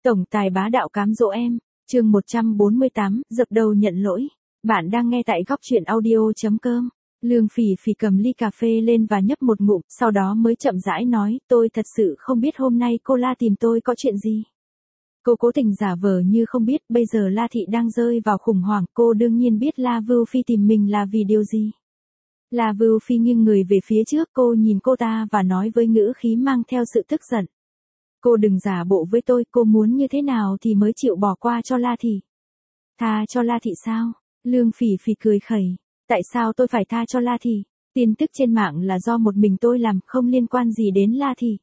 Tổng tài bá đạo cám dỗ em, chương 148, dập đầu nhận lỗi. Bạn đang nghe tại góc truyện audio.com. Lương Phỉ Phỉ cầm ly cà phê lên và nhấp một ngụm, sau đó mới chậm rãi nói, tôi thật sự không biết hôm nay cô La tìm tôi có chuyện gì. Cô cố tình giả vờ như không biết, bây giờ La Thị đang rơi vào khủng hoảng, cô đương nhiên biết La Vưu Phi tìm mình là vì điều gì. La Vưu Phi nghiêng người về phía trước, cô nhìn cô ta và nói với ngữ khí mang theo sự tức giận. Cô đừng giả bộ với tôi, cô muốn như thế nào thì mới chịu bỏ qua cho La Thị. Tha cho La Thị sao? Lương Phỉ Phỉ cười khẩy. Tại sao tôi phải tha cho La Thị? Tin tức trên mạng là do một mình tôi làm, không liên quan gì đến La Thị.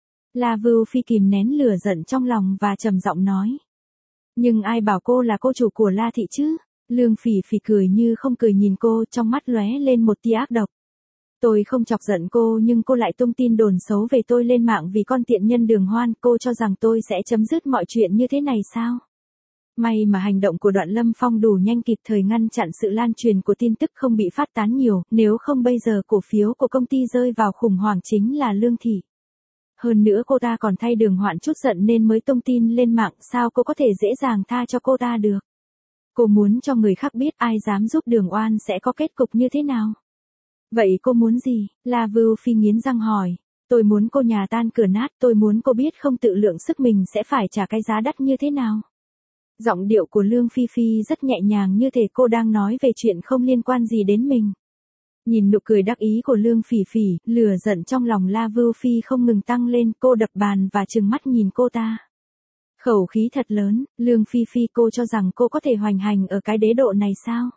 La Vưu Phi kìm nén lửa giận trong lòng và trầm giọng nói. Nhưng ai bảo cô là cô chủ của La Thị chứ? Lương Phỉ Phỉ cười như không cười nhìn cô, trong mắt lóe lên một tia ác độc. Tôi không chọc giận cô nhưng cô lại tung tin đồn xấu về tôi lên mạng vì con tiện nhân Đường Hoan, cô cho rằng tôi sẽ chấm dứt mọi chuyện như thế này sao? May mà hành động của Đoạn Lâm Phong đủ nhanh kịp thời ngăn chặn sự lan truyền của tin tức không bị phát tán nhiều, nếu không bây giờ cổ phiếu của công ty rơi vào khủng hoảng chính là Lương Thị. Hơn nữa cô ta còn thay Đường Hoạn chút giận nên mới tung tin lên mạng, sao cô có thể dễ dàng tha cho cô ta được? Cô muốn cho người khác biết ai dám giúp Đường Oan sẽ có kết cục như thế nào? Vậy cô muốn gì? La Vưu Phi nghiến răng hỏi. Tôi muốn cô nhà tan cửa nát, tôi muốn cô biết không tự lượng sức mình sẽ phải trả cái giá đắt như thế nào. Giọng điệu của Lương Phi Phi rất nhẹ nhàng như thể cô đang nói về chuyện không liên quan gì đến mình. Nhìn nụ cười đắc ý của Lương Phỉ Phỉ, lửa giận trong lòng La Vưu Phi không ngừng tăng lên, cô đập bàn và trừng mắt nhìn cô ta. Khẩu khí thật lớn, Lương Phi Phi, cô cho rằng cô có thể hoành hành ở cái đế độ này sao?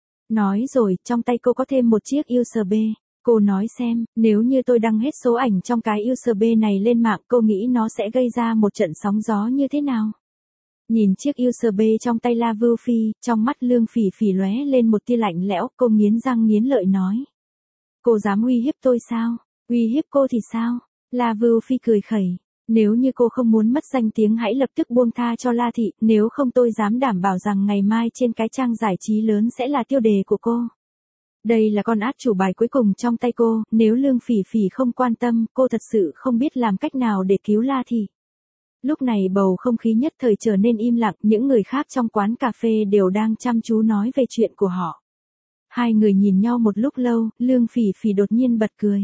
Nói rồi, trong tay cô có thêm một chiếc USB. Cô nói xem, nếu như tôi đăng hết số ảnh trong cái USB này lên mạng, cô nghĩ nó sẽ gây ra một trận sóng gió như thế nào? Nhìn chiếc USB trong tay La Vưu Phi, trong mắt Lương Phỉ Phỉ lóe lên một tia lạnh lẽo, cô nghiến răng nghiến lợi nói. Cô dám uy hiếp tôi sao? Uy hiếp cô thì sao? La Vưu Phi cười khẩy. Nếu như cô không muốn mất danh tiếng hãy lập tức buông tha cho La Thị, nếu không tôi dám đảm bảo rằng ngày mai trên cái trang giải trí lớn sẽ là tiêu đề của cô. Đây là con át chủ bài cuối cùng trong tay cô, nếu Lương Phỉ Phỉ không quan tâm, cô thật sự không biết làm cách nào để cứu La Thị. Lúc này bầu không khí nhất thời trở nên im lặng, những người khác trong quán cà phê đều đang chăm chú nói về chuyện của họ. Hai người nhìn nhau một lúc lâu, Lương Phỉ Phỉ đột nhiên bật cười.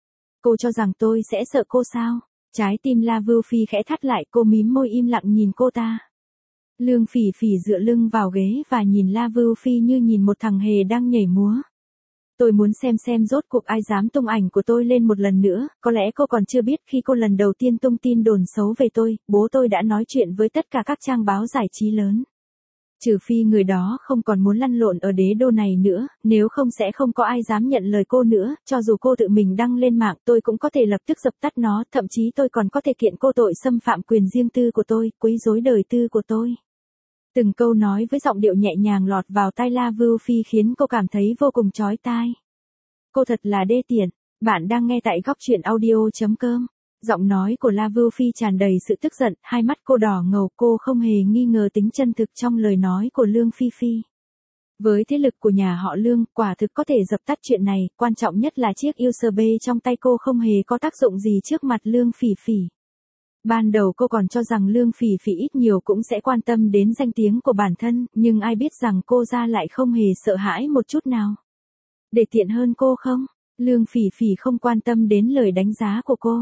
Cô cho rằng tôi sẽ sợ cô sao? Trái tim La Vưu Phi khẽ thắt lại, cô mím môi im lặng nhìn cô ta. Lương Phỉ Phỉ dựa lưng vào ghế và nhìn La Vưu Phi như nhìn một thằng hề đang nhảy múa. Tôi muốn xem rốt cuộc ai dám tung ảnh của tôi lên một lần nữa, có lẽ cô còn chưa biết khi cô lần đầu tiên tung tin đồn xấu về tôi, bố tôi đã nói chuyện với tất cả các trang báo giải trí lớn. Trừ phi người đó không còn muốn lăn lộn ở đế đô này nữa, nếu không sẽ không có ai dám nhận lời cô nữa, cho dù cô tự mình đăng lên mạng tôi cũng có thể lập tức dập tắt nó, thậm chí tôi còn có thể kiện cô tội xâm phạm quyền riêng tư của tôi, quấy rối đời tư của tôi. Từng câu nói với giọng điệu nhẹ nhàng lọt vào tai La Vưu Phi khiến cô cảm thấy vô cùng chói tai. Cô thật là đê tiện. Bạn đang nghe tại góc truyện audio.com. Giọng nói của La Vưu Phi tràn đầy sự tức giận, hai mắt cô đỏ ngầu, cô không hề nghi ngờ tính chân thực trong lời nói của Lương Phi Phi. Với thế lực của nhà họ Lương, quả thực có thể dập tắt chuyện này, quan trọng nhất là chiếc USB trong tay cô không hề có tác dụng gì trước mặt Lương Phỉ Phỉ. Ban đầu cô còn cho rằng Lương Phỉ Phỉ ít nhiều cũng sẽ quan tâm đến danh tiếng của bản thân, nhưng ai biết rằng cô ra lại không hề sợ hãi một chút nào. Để tiện hơn cô không? Lương Phỉ Phỉ không quan tâm đến lời đánh giá của cô.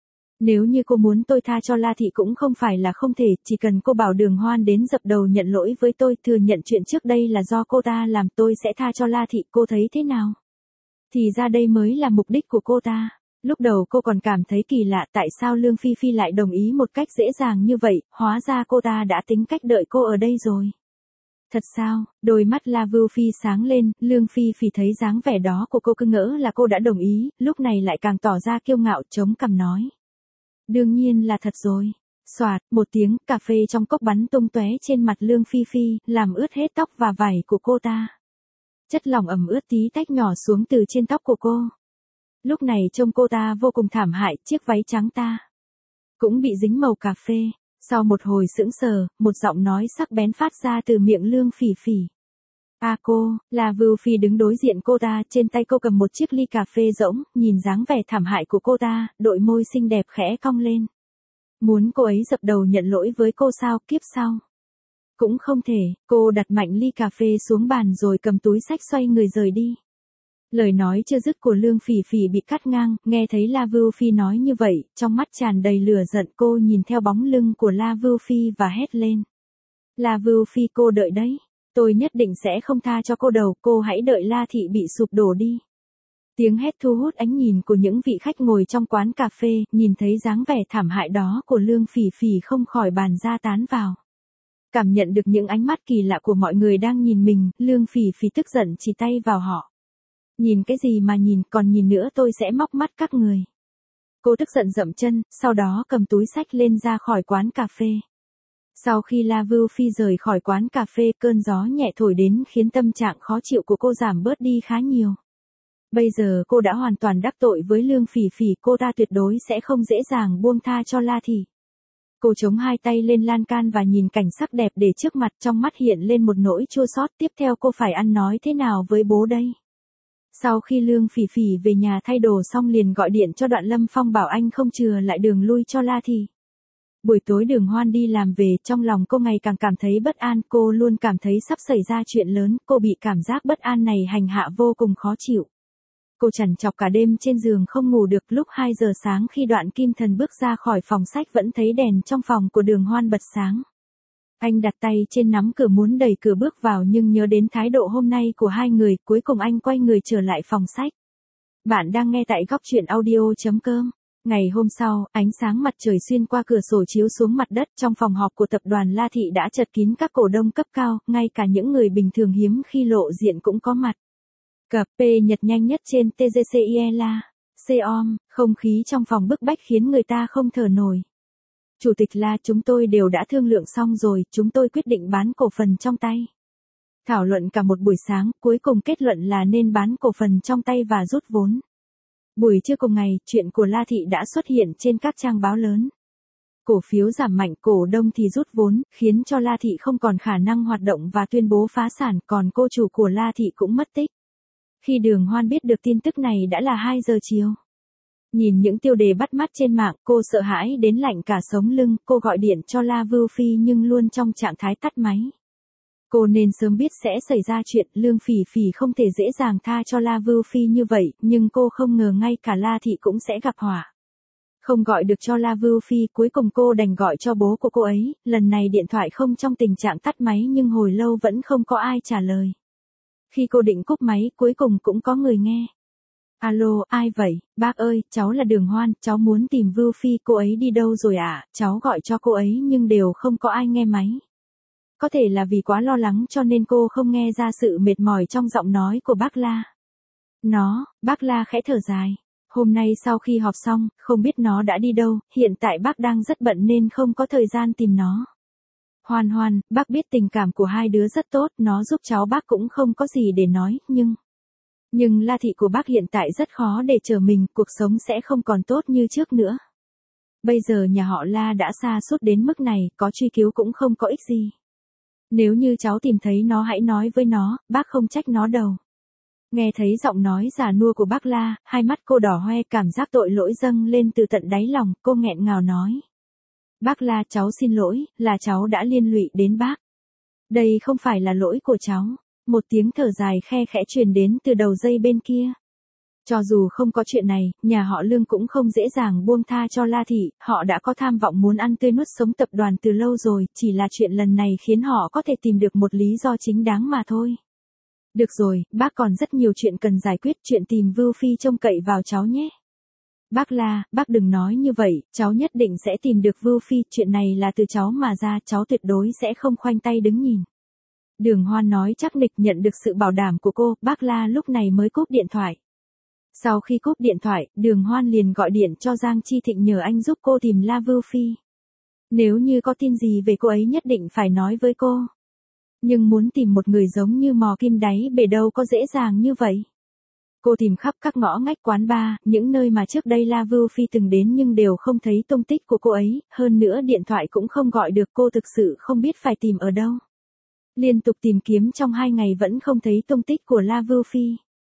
Nếu như cô muốn tôi tha cho La Thị cũng không phải là không thể, chỉ cần cô bảo Đường Hoan đến dập đầu nhận lỗi với tôi, thừa nhận chuyện trước đây là do cô ta làm, tôi sẽ tha cho La Thị, cô thấy thế nào? Thì ra đây mới là mục đích của cô ta. Lúc đầu cô còn cảm thấy kỳ lạ tại sao Lương Phi Phi lại đồng ý một cách dễ dàng như vậy, hóa ra cô ta đã tính cách đợi cô ở đây rồi. Thật sao? Đôi mắt La Vưu Phi sáng lên, Lương Phi Phi thấy dáng vẻ đó của cô cứ ngỡ là cô đã đồng ý, lúc này lại càng tỏ ra kiêu ngạo chống cằm nói. Đương nhiên là thật rồi. Xoạt, một tiếng, cà phê trong cốc bắn tung tóe trên mặt Lương Phi Phi, làm ướt hết tóc và vảy của cô ta. Chất lỏng ẩm ướt tí tách nhỏ xuống từ trên tóc của cô. Lúc này trông cô ta vô cùng thảm hại, chiếc váy trắng ta cũng bị dính màu cà phê. Sau một hồi sững sờ, một giọng nói sắc bén phát ra từ miệng Lương Phỉ Phỉ. Cô, La Vưu Phi đứng đối diện cô ta, trên tay cô cầm một chiếc ly cà phê rỗng, nhìn dáng vẻ thảm hại của cô ta, đôi môi xinh đẹp khẽ cong lên. Muốn cô ấy dập đầu nhận lỗi với cô sao, kiếp sau? Cũng không thể, cô đặt mạnh ly cà phê xuống bàn rồi cầm túi xách xoay người rời đi. Lời nói chưa dứt của Lương Phỉ Phỉ bị cắt ngang, nghe thấy La Vưu Phi nói như vậy, trong mắt tràn đầy lửa giận, cô nhìn theo bóng lưng của La Vưu Phi và hét lên. La Vưu Phi, cô đợi đấy. Tôi nhất định sẽ không tha cho cô đâu, cô hãy đợi La Thị bị sụp đổ đi. Tiếng hét thu hút ánh nhìn của những vị khách ngồi trong quán cà phê, nhìn thấy dáng vẻ thảm hại đó của Lương Phỉ Phỉ không khỏi bàn ra tán vào. Cảm nhận được những ánh mắt kỳ lạ của mọi người đang nhìn mình, Lương Phỉ Phỉ tức giận chỉ tay vào họ. Nhìn cái gì mà nhìn, còn nhìn nữa tôi sẽ móc mắt các người. Cô tức giận dậm chân, sau đó cầm túi xách lên ra khỏi quán cà phê. Sau khi La Vưu Phi rời khỏi quán cà phê, cơn gió nhẹ thổi đến khiến tâm trạng khó chịu của cô giảm bớt đi khá nhiều. Bây giờ cô đã hoàn toàn đắc tội với Lương Phỉ Phỉ, cô ta tuyệt đối sẽ không dễ dàng buông tha cho La Thị. Cô chống hai tay lên lan can và nhìn cảnh sắc đẹp để trước mặt, trong mắt hiện lên một nỗi chua xót. Tiếp theo cô phải ăn nói thế nào với bố đây? Sau khi Lương Phỉ Phỉ về nhà thay đồ xong liền gọi điện cho Đoạn Lâm Phong bảo anh không chừa lại đường lui cho La Thị. Buổi tối Đường Hoan đi làm về, trong lòng cô ngày càng cảm thấy bất an, cô luôn cảm thấy sắp xảy ra chuyện lớn, cô bị cảm giác bất an này hành hạ vô cùng khó chịu. Cô trằn trọc cả đêm trên giường không ngủ được, lúc 2 giờ sáng khi Đoạn Kim Thần bước ra khỏi phòng sách vẫn thấy đèn trong phòng của Đường Hoan bật sáng. Anh đặt tay trên nắm cửa muốn đẩy cửa bước vào nhưng nhớ đến thái độ hôm nay của hai người, cuối cùng anh quay người trở lại phòng sách. Bạn đang nghe tại góc truyện audio.com. Ngày hôm sau, ánh sáng mặt trời xuyên qua cửa sổ chiếu xuống mặt đất, trong phòng họp của tập đoàn La Thị đã chật kín các cổ đông cấp cao, ngay cả những người bình thường hiếm khi lộ diện cũng có mặt. Cà phê nhật nhanh nhất trên TGCIELA. Xeom, không khí trong phòng bức bách khiến người ta không thở nổi. Chủ tịch La, chúng tôi đều đã thương lượng xong rồi, chúng tôi quyết định bán cổ phần trong tay. Thảo luận cả một buổi sáng, cuối cùng kết luận là nên bán cổ phần trong tay và rút vốn. Buổi trưa cùng ngày, chuyện của La Thị đã xuất hiện trên các trang báo lớn. Cổ phiếu giảm mạnh, cổ đông thì rút vốn, khiến cho La Thị không còn khả năng hoạt động và tuyên bố phá sản, còn cô chủ của La Thị cũng mất tích. Khi Đường Hoan biết được tin tức này đã là 2 giờ chiều. Nhìn những tiêu đề bắt mắt trên mạng, cô sợ hãi đến lạnh cả sống lưng, cô gọi điện cho La Vưu Phi nhưng luôn trong trạng thái tắt máy. Cô nên sớm biết sẽ xảy ra chuyện, Lương Phỉ Phỉ không thể dễ dàng tha cho La Vưu Phi như vậy, nhưng cô không ngờ ngay cả La Thị cũng sẽ gặp họa. Không gọi được cho La Vưu Phi, cuối cùng cô đành gọi cho bố của cô ấy, lần này điện thoại không trong tình trạng tắt máy nhưng hồi lâu vẫn không có ai trả lời. Khi cô định cúp máy, cuối cùng cũng có người nghe. Alo, ai vậy? Bác ơi, cháu là Đường Hoan, cháu muốn tìm Vưu Phi, cô ấy đi đâu rồi ạ? Cháu gọi cho cô ấy nhưng đều không có ai nghe máy. Có thể là vì quá lo lắng cho nên cô không nghe ra sự mệt mỏi trong giọng nói của bác La. Bác La khẽ thở dài. Hôm nay sau khi họp xong, không biết nó đã đi đâu, hiện tại bác đang rất bận nên không có thời gian tìm nó. Hoan, bác biết tình cảm của hai đứa rất tốt, nó giúp cháu bác cũng không có gì để nói, nhưng La Thị của bác hiện tại rất khó để trở mình, cuộc sống sẽ không còn tốt như trước nữa. Bây giờ nhà họ La đã sa sút đến mức này, có truy cứu cũng không có ích gì. Nếu như cháu tìm thấy nó hãy nói với nó, bác không trách nó đâu. Nghe thấy giọng nói già nua của bác La, hai mắt cô đỏ hoe, cảm giác tội lỗi dâng lên từ tận đáy lòng, cô nghẹn ngào nói. Bác La, cháu xin lỗi, là cháu đã liên lụy đến bác. Đây không phải là lỗi của cháu. Một tiếng thở dài khe khẽ truyền đến từ đầu dây bên kia. Cho dù không có chuyện này, nhà họ Lương cũng không dễ dàng buông tha cho La Thị, họ đã có tham vọng muốn ăn tươi nuốt sống tập đoàn từ lâu rồi, chỉ là chuyện lần này khiến họ có thể tìm được một lý do chính đáng mà thôi. Được rồi, bác còn rất nhiều chuyện cần giải quyết, chuyện tìm Vưu Phi trông cậy vào cháu nhé. Bác La, bác đừng nói như vậy, cháu nhất định sẽ tìm được Vưu Phi, chuyện này là từ cháu mà ra, cháu tuyệt đối sẽ không khoanh tay đứng nhìn. Đường Hoan nói chắc nịch, nhận được sự bảo đảm của cô, bác La lúc này mới cúp điện thoại. Sau khi cúp điện thoại, Đường Hoan liền gọi điện cho Giang Chi Thịnh nhờ anh giúp cô tìm La Vưu Phi. Nếu như có tin gì về cô ấy nhất định phải nói với cô. Nhưng muốn tìm một người giống như mò kim đáy bể đâu có dễ dàng như vậy. Cô tìm khắp các ngõ ngách quán bar, những nơi mà trước đây La Vưu Phi từng đến nhưng đều không thấy tung tích của cô ấy, hơn nữa điện thoại cũng không gọi được, cô thực sự không biết phải tìm ở đâu. Liên tục tìm kiếm trong 2 ngày vẫn không thấy tung tích của La Vưu Phi.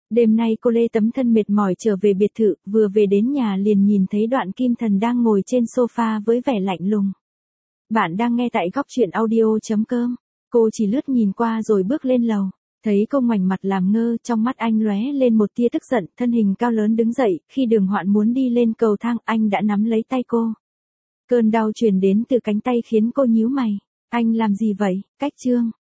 Đêm nay cô lê tấm thân mệt mỏi trở về biệt thự, vừa về đến nhà liền nhìn thấy Đoạn Kim Thần đang ngồi trên sofa với vẻ lạnh lùng. Bạn đang nghe tại góc truyện audio.com. Cô chỉ lướt nhìn qua rồi bước lên lầu. Thấy cô ngoảnh mặt làm ngơ, trong mắt anh lóe lên một tia tức giận, thân hình cao lớn đứng dậy, khi Đường Hoạn muốn đi lên cầu thang, anh đã nắm lấy tay cô. Cơn đau truyền đến từ cánh tay khiến cô nhíu mày. Anh làm gì vậy? Cách Trương.